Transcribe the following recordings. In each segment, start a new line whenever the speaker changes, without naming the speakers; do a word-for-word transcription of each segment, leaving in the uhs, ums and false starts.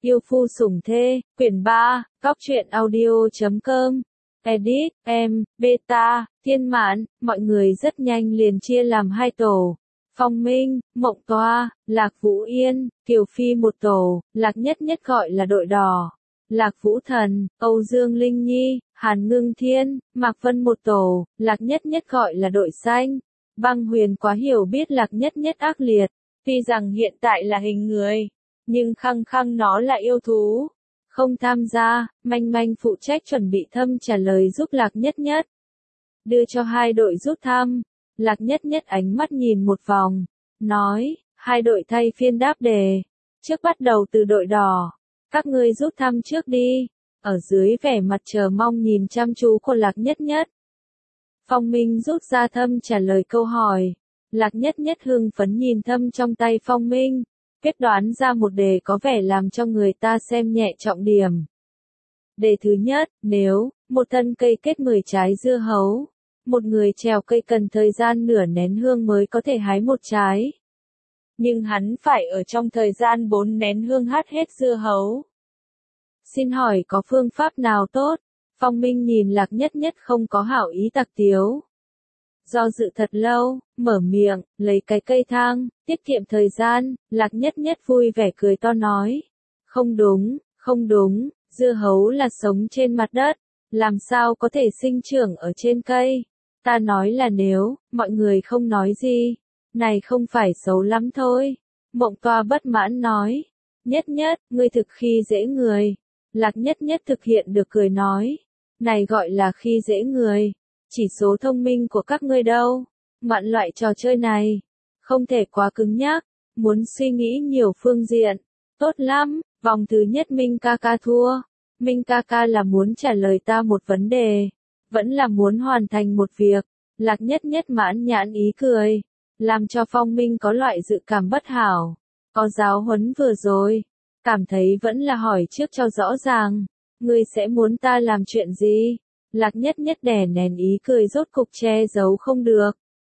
Yêu phu sủng thê, quyển ba, Góc truyện audio.com. Edit, em, beta, thiên mãn, mọi người rất nhanh liền chia làm hai tổ. Phong Minh, Mộng Toa, Lạc Vũ Yên, Kiều Phi một tổ, Lạc Nhất Nhất gọi là đội đỏ. Lạc Vũ Thần, Âu Dương Linh Nhi, Hàn Ngưng Thiên, Mạc Vân một tổ, Lạc Nhất Nhất gọi là đội xanh. Băng Huyền quá hiểu biết Lạc Nhất Nhất ác liệt, tuy rằng hiện tại là hình người, nhưng khăng khăng nó là yêu thú. Không tham gia, Manh Manh phụ trách chuẩn bị thăm trả lời giúp Lạc Nhất Nhất. Đưa cho hai đội rút thăm, Lạc Nhất Nhất ánh mắt nhìn một vòng, nói, hai đội thay phiên đáp đề. Trước bắt đầu từ đội đỏ, các ngươi rút thăm trước đi. Ở dưới vẻ mặt chờ mong nhìn chăm chú của Lạc Nhất Nhất. Phong Minh rút ra thăm trả lời câu hỏi. Lạc Nhất Nhất hưng phấn nhìn thăm trong tay Phong Minh. Kết đoán ra một đề có vẻ làm cho người ta xem nhẹ trọng điểm. Đề thứ nhất, nếu, một thân cây kết mười trái dưa hấu, một người trèo cây cần thời gian nửa nén hương mới có thể hái một trái. Nhưng hắn phải ở trong thời gian bốn nén hương hái hết dưa hấu. Xin hỏi có phương pháp nào tốt? Phong Minh nhìn Lạc Nhất Nhất không có hảo ý tặc tiếu. Do dự thật lâu, mở miệng, lấy cái cây thang, tiết kiệm thời gian, Lạc Nhất Nhất vui vẻ cười to nói. Không đúng, không đúng, dưa hấu là sống trên mặt đất, làm sao có thể sinh trưởng ở trên cây. Ta nói là nếu, mọi người không nói gì, này không phải xấu lắm thôi. Mộng Toa bất mãn nói. Nhất Nhất, ngươi thực khi dễ người. Lạc Nhất Nhất thực hiện được cười nói. Này gọi là khi dễ người. Chỉ số thông minh của các ngươi đâu. Ngoạn loại trò chơi này. Không thể quá cứng nhắc. Muốn suy nghĩ nhiều phương diện. Tốt lắm. Vòng thứ nhất Minh ca ca thua. Minh ca ca là muốn trả lời ta một vấn đề. Vẫn là muốn hoàn thành một việc. Lạc Nhất Nhất mãn nhãn ý cười. Làm cho Phong Minh có loại dự cảm bất hảo. Có giáo huấn vừa rồi. Cảm thấy vẫn là hỏi trước cho rõ ràng. Ngươi sẽ muốn ta làm chuyện gì? Lạc Nhất Nhất đè nén ý cười rốt cục che giấu không được.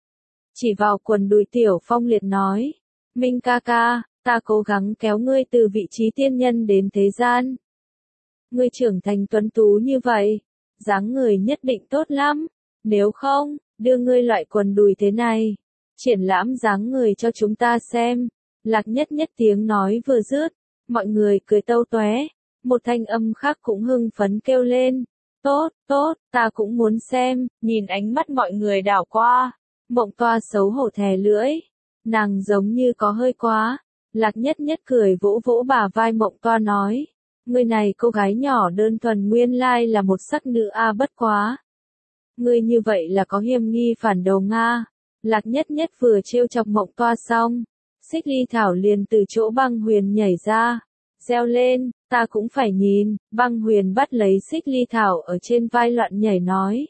Chỉ vào quần đùi Tiểu Phong liệt nói. Minh ca ca, ta cố gắng kéo ngươi từ vị trí tiên nhân đến thế gian. Ngươi trưởng thành tuấn tú như vậy. Dáng người nhất định tốt lắm. Nếu không, đưa ngươi loại quần đùi thế này. Triển lãm dáng người cho chúng ta xem. Lạc Nhất Nhất tiếng nói vừa dứt. Mọi người cười tâu tóe. Một thanh âm khác cũng hưng phấn kêu lên. Tốt, tốt, ta cũng muốn xem. Nhìn ánh mắt mọi người đảo qua. Mộng Toa xấu hổ thè lưỡi. Nàng giống như có hơi quá. Lạc Nhất Nhất cười vỗ vỗ bả vai Mộng Toa nói. Người này cô gái nhỏ đơn thuần nguyên lai là một sắc nữ a bất quá. Ngươi như vậy là có hiềm nghi phản đồ Nga. Lạc Nhất Nhất vừa trêu chọc Mộng Toa xong. Xích Ly Thảo liền từ chỗ Băng Huyền nhảy ra. Reo lên, ta cũng phải nhìn. Băng Huyền bắt lấy Xích Ly Thảo ở trên vai loạn nhảy nói.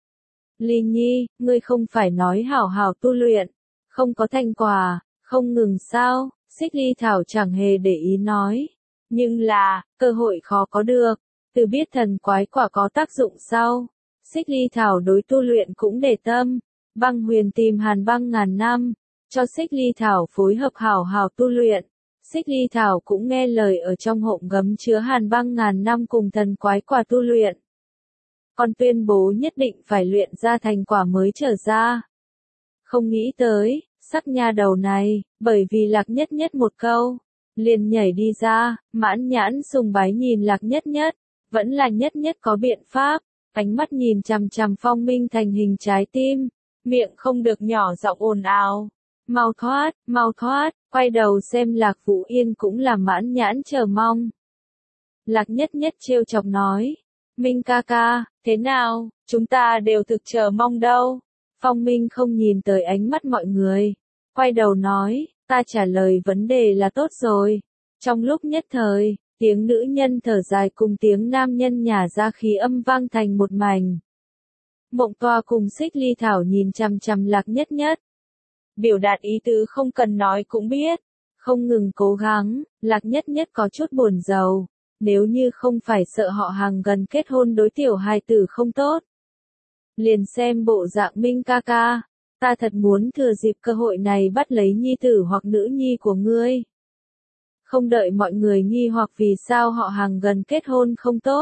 Ly Nhi, ngươi không phải nói hảo hảo tu luyện. Không có thành quả, không ngừng sao. Xích Ly Thảo chẳng hề để ý nói. Nhưng là, cơ hội khó có được. Từ biết thần quái quả có tác dụng sau. Xích Ly Thảo đối tu luyện cũng để tâm. Băng Huyền tìm Hàn Băng ngàn năm. Cho Xích Ly Thảo phối hợp hảo hảo tu luyện. Xích Ly Thảo cũng nghe lời ở trong hộp gấm chứa Hàn Băng ngàn năm cùng thần quái quả tu luyện. Còn tuyên bố nhất định phải luyện ra thành quả mới trở ra. Không nghĩ tới, sắc nha đầu này, bởi vì Lạc Nhất Nhất một câu, liền nhảy đi ra, mãn nhãn sùng bái nhìn Lạc Nhất Nhất, vẫn là Nhất Nhất có biện pháp, ánh mắt nhìn chằm chằm Phong Minh thành hình trái tim, miệng không được nhỏ giọng ồn ào. Mau thoát, mau thoát, quay đầu xem Lạc Vũ Yên cũng là mãn nhãn chờ mong. Lạc Nhất Nhất trêu chọc nói. Minh ca ca, thế nào, chúng ta đều thực chờ mong đâu. Phong Minh không nhìn tới ánh mắt mọi người. Quay đầu nói, ta trả lời vấn đề là tốt rồi. Trong lúc nhất thời, tiếng nữ nhân thở dài cùng tiếng nam nhân nhả ra khí âm vang thành một mảnh. Mộng Toa cùng Xích Ly Thảo nhìn chằm chằm Lạc Nhất Nhất. Biểu đạt ý tứ không cần nói cũng biết. Không ngừng cố gắng, Lạc Nhất Nhất có chút buồn rầu. Nếu như không phải sợ họ hàng gần kết hôn đối tiểu hài tử không tốt. Liền xem bộ dạng Minh ca ca. Ta thật muốn thừa dịp cơ hội này bắt lấy nhi tử hoặc nữ nhi của ngươi. Không đợi mọi người nghi hoặc vì sao họ hàng gần kết hôn không tốt.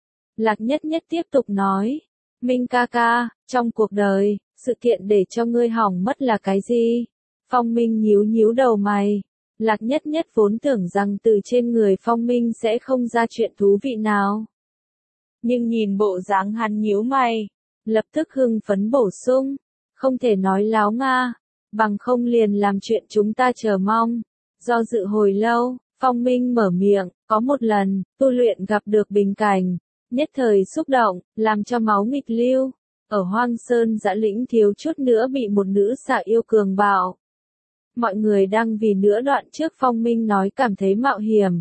Lạc Nhất Nhất tiếp tục nói, Minh ca ca, trong cuộc đời, sự kiện để cho ngươi hỏng mất là cái gì? Phong Minh nhíu nhíu đầu mày. Lạc Nhất Nhất vốn tưởng rằng từ trên người Phong Minh sẽ không ra chuyện thú vị nào. Nhưng nhìn bộ dáng hắn nhíu mày, lập tức hưng phấn bổ sung, không thể nói láo Nga, bằng không liền làm chuyện chúng ta chờ mong. Do dự hồi lâu, Phong Minh mở miệng, có một lần, tu luyện gặp được bình cảnh, nhất thời xúc động, làm cho máu nghịch lưu. Ở Hoang Sơn Dã Lĩnh thiếu chút nữa bị một nữ xạ yêu cường bạo. Mọi người đang vì nửa đoạn trước Phong Minh nói cảm thấy mạo hiểm.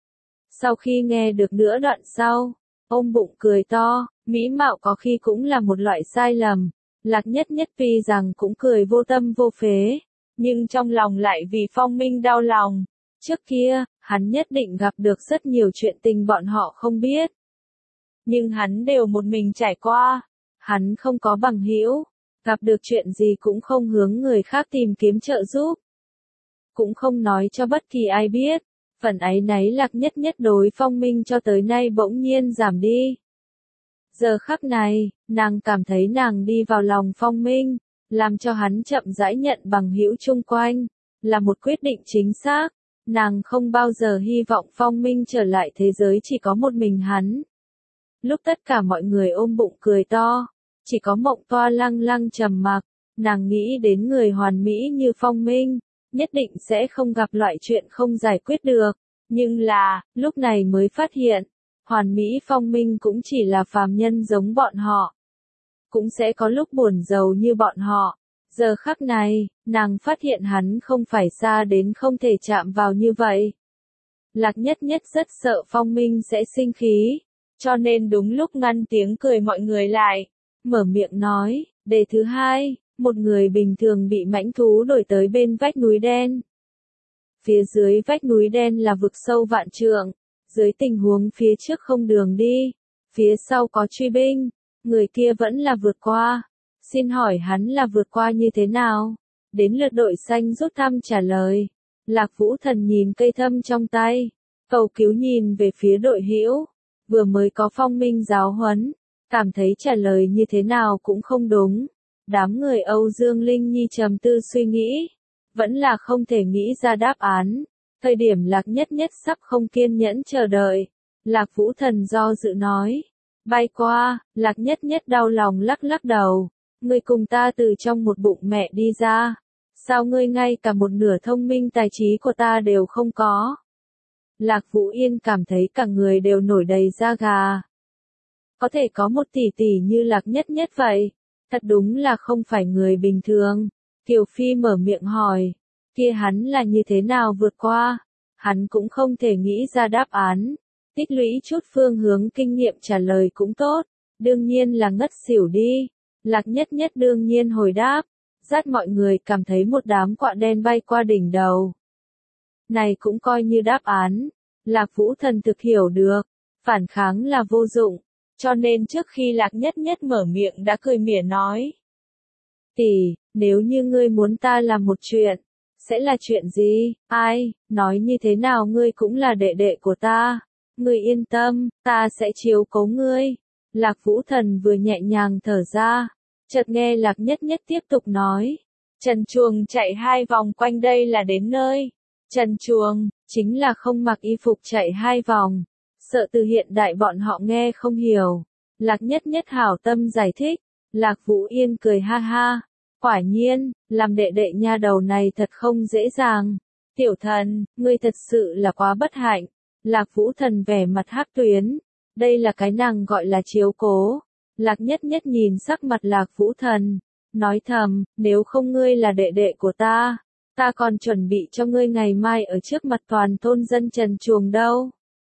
Sau khi nghe được nửa đoạn sau, ôm bụng cười to, mỹ mạo có khi cũng là một loại sai lầm. Lạc Nhất Nhất vì rằng cũng cười vô tâm vô phế, nhưng trong lòng lại vì Phong Minh đau lòng. Trước kia, hắn nhất định gặp được rất nhiều chuyện tình bọn họ không biết. Nhưng hắn đều một mình trải qua. Hắn không có bằng hữu, gặp được chuyện gì cũng không hướng người khác tìm kiếm trợ giúp. Cũng không nói cho bất kỳ ai biết. Phần áy náy Lạc Nhất Nhất đối Phong Minh cho tới nay bỗng nhiên giảm đi. Giờ khắc này, nàng cảm thấy nàng đi vào lòng Phong Minh, làm cho hắn chậm rãi nhận bằng hữu chung quanh, là một quyết định chính xác. Nàng không bao giờ hy vọng Phong Minh trở lại thế giới chỉ có một mình hắn. Lúc tất cả mọi người ôm bụng cười to, chỉ có Mộng Toa lăng lăng trầm mặc, nàng nghĩ đến người hoàn mỹ như Phong Minh, nhất định sẽ không gặp loại chuyện không giải quyết được. Nhưng là, lúc này mới phát hiện, hoàn mỹ Phong Minh cũng chỉ là phàm nhân giống bọn họ. Cũng sẽ có lúc buồn rầu như bọn họ. Giờ khắc này, nàng phát hiện hắn không phải xa đến không thể chạm vào như vậy. Lạc Nhất Nhất rất sợ Phong Minh sẽ sinh khí, cho nên đúng lúc ngăn tiếng cười mọi người lại, mở miệng nói, đề thứ hai, một người bình thường bị mãnh thú đuổi tới bên vách núi đen. Phía dưới vách núi đen là vực sâu vạn trượng, dưới tình huống phía trước không đường đi, phía sau có truy binh, người kia vẫn là vượt qua. Xin hỏi hắn là vượt qua như thế nào? Đến lượt đội xanh rút thăm trả lời. Lạc Vũ Thần nhìn cây thâm trong tay, cầu cứu nhìn về phía đội hữu, vừa mới có Phong Minh giáo huấn, cảm thấy trả lời như thế nào cũng không đúng. Đám người Âu Dương Linh Nhi trầm tư suy nghĩ, vẫn là không thể nghĩ ra đáp án. Thời điểm Lạc Nhất Nhất sắp không kiên nhẫn chờ đợi, Lạc Vũ Thần do dự nói, bay qua. Lạc Nhất Nhất đau lòng lắc lắc đầu, ngươi cùng ta từ trong một bụng mẹ đi ra, sao ngươi ngay cả một nửa thông minh tài trí của ta đều không có? Lạc Vũ Yên cảm thấy cả người đều nổi đầy da gà. Có thể có một tỷ tỷ như Lạc Nhất Nhất vậy, thật đúng là không phải người bình thường. Kiều Phi mở miệng hỏi, kia hắn là như thế nào vượt qua? Hắn cũng không thể nghĩ ra đáp án. Tích lũy chút phương hướng kinh nghiệm trả lời cũng tốt, đương nhiên là ngất xỉu đi. Lạc Nhất Nhất đương nhiên hồi đáp, dắt mọi người cảm thấy một đám quạ đen bay qua đỉnh đầu. Này cũng coi như đáp án. Lạc Vũ Thần thực hiểu được, phản kháng là vô dụng, cho nên trước khi Lạc Nhất Nhất mở miệng đã cười mỉa nói. Tỷ, nếu như ngươi muốn ta làm một chuyện, sẽ là chuyện gì? Ai, nói như thế nào ngươi cũng là đệ đệ của ta. Ngươi yên tâm, ta sẽ chiếu cố ngươi. Lạc Vũ Thần vừa nhẹ nhàng thở ra, chợt nghe Lạc Nhất Nhất tiếp tục nói. Trần Chuồng chạy hai vòng quanh đây là đến nơi. Trần Chuồng, chính là không mặc y phục chạy hai vòng. Sợ từ hiện đại bọn họ nghe không hiểu. Lạc Nhất Nhất hảo tâm giải thích. Lạc Vũ Yên cười ha ha. Quả nhiên, làm đệ đệ nha đầu này thật không dễ dàng. Tiểu thần, ngươi thật sự là quá bất hạnh. Lạc Vũ Thần vẻ mặt hắc tuyến. Đây là cái nàng gọi là chiếu cố. Lạc Nhất Nhất nhìn sắc mặt Lạc Vũ Thần, nói thầm, nếu không ngươi là đệ đệ của ta, ta còn chuẩn bị cho ngươi ngày mai ở trước mặt toàn thôn dân Trần Chuồng đâu.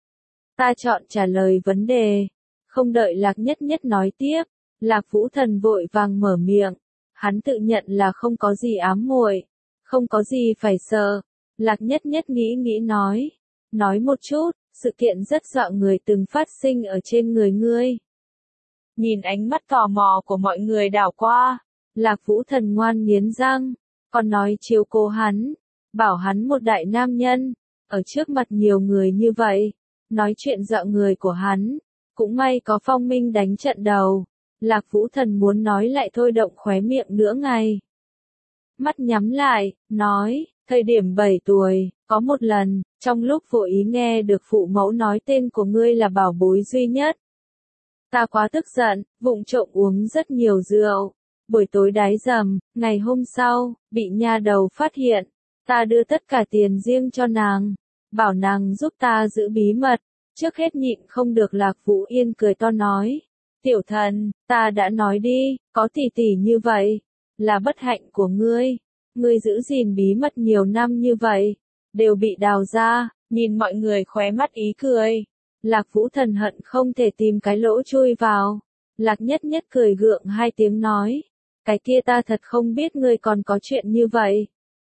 Ta chọn trả lời vấn đề. Không đợi Lạc Nhất Nhất nói tiếp, Lạc Vũ Thần vội vàng mở miệng. Hắn tự nhận là không có gì ám muội, không có gì phải sợ. Lạc Nhất Nhất nghĩ nghĩ nói, nói một chút, sự kiện rất dọa người từng phát sinh ở trên người ngươi. Nhìn ánh mắt tò mò của mọi người đảo qua, Lạc Vũ Thần ngoan nghiến răng, còn nói chiếu cố hắn, bảo hắn một đại nam nhân, ở trước mặt nhiều người như vậy, nói chuyện dọa người của hắn, cũng may có Phong Minh đánh trận đầu, Lạc Vũ Thần muốn nói lại thôi động khóe miệng nửa ngày. Mắt nhắm lại, nói, thời điểm bảy tuổi, có một lần, trong lúc vô ý nghe được phụ mẫu nói tên của ngươi là bảo bối duy nhất. Ta quá tức giận, vụng trộm uống rất nhiều rượu. Buổi tối đái dầm, ngày hôm sau, bị nha đầu phát hiện. Ta đưa tất cả tiền riêng cho nàng, bảo nàng giúp ta giữ bí mật. Trước hết nhịn không được Lạc Vũ Yên cười to nói. Tiểu thần, ta đã nói đi, có tỷ tỷ như vậy, là bất hạnh của ngươi. Ngươi giữ gìn bí mật nhiều năm như vậy, đều bị đào ra, nhìn mọi người khóe mắt ý cười. Lạc Vũ Thần hận không thể tìm cái lỗ chui vào. Lạc Nhất Nhất cười gượng hai tiếng nói. Cái kia ta thật không biết ngươi còn có chuyện như vậy.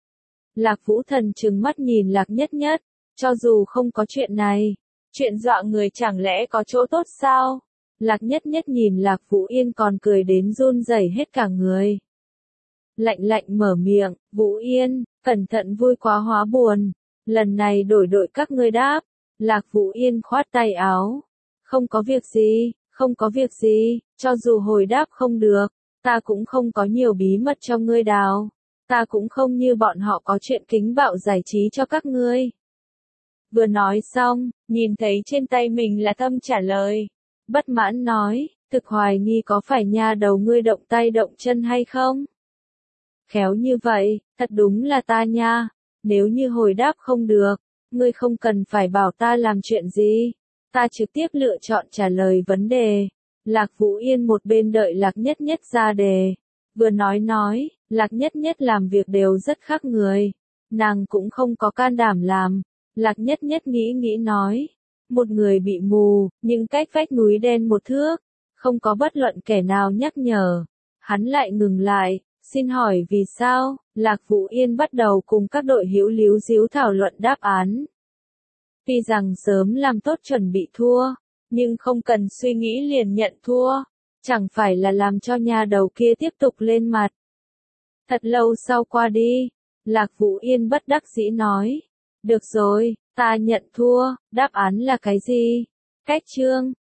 Lạc Vũ Thần trừng mắt nhìn Lạc Nhất Nhất. Cho dù không có chuyện này, chuyện dọa người chẳng lẽ có chỗ tốt sao? Lạc Nhất Nhất nhìn Lạc Vũ Yên còn cười đến run rẩy hết cả người. Lạnh lạnh mở miệng, Vũ Yên, cẩn thận vui quá hóa buồn. Lần này đổi đội các ngươi đáp. Lạc Vũ Yên khoát tay áo. Không có việc gì, không có việc gì, cho dù hồi đáp không được, ta cũng không có nhiều bí mật cho ngươi đào. Ta cũng không như bọn họ có chuyện kính bạo giải trí cho các ngươi. Vừa nói xong, nhìn thấy trên tay mình là Thâm trả lời. Bất mãn nói, thực hoài nghi có phải nha đầu ngươi động tay động chân hay không? Khéo như vậy, thật đúng là ta nha. Nếu như hồi đáp không được, ngươi không cần phải bảo ta làm chuyện gì. Ta trực tiếp lựa chọn trả lời vấn đề. Lạc Vũ Yên một bên đợi Lạc Nhất Nhất ra đề. Vừa nói nói, Lạc Nhất Nhất làm việc đều rất khác người. Nàng cũng không có can đảm làm. Lạc Nhất Nhất nghĩ nghĩ nói. Một người bị mù, nhưng cách vách núi đen một thước. Không có bất luận kẻ nào nhắc nhở. Hắn lại ngừng lại. Xin hỏi vì sao? Lạc Vũ Yên bắt đầu cùng các đội hữu líu díu thảo luận đáp án. Tuy rằng sớm làm tốt chuẩn bị thua, nhưng không cần suy nghĩ liền nhận thua. Chẳng phải là làm cho nhà đầu kia tiếp tục lên mặt. Thật lâu sau qua đi, Lạc Vũ Yên bất đắc dĩ nói. Được rồi, ta nhận thua, đáp án là cái gì? Cách chương.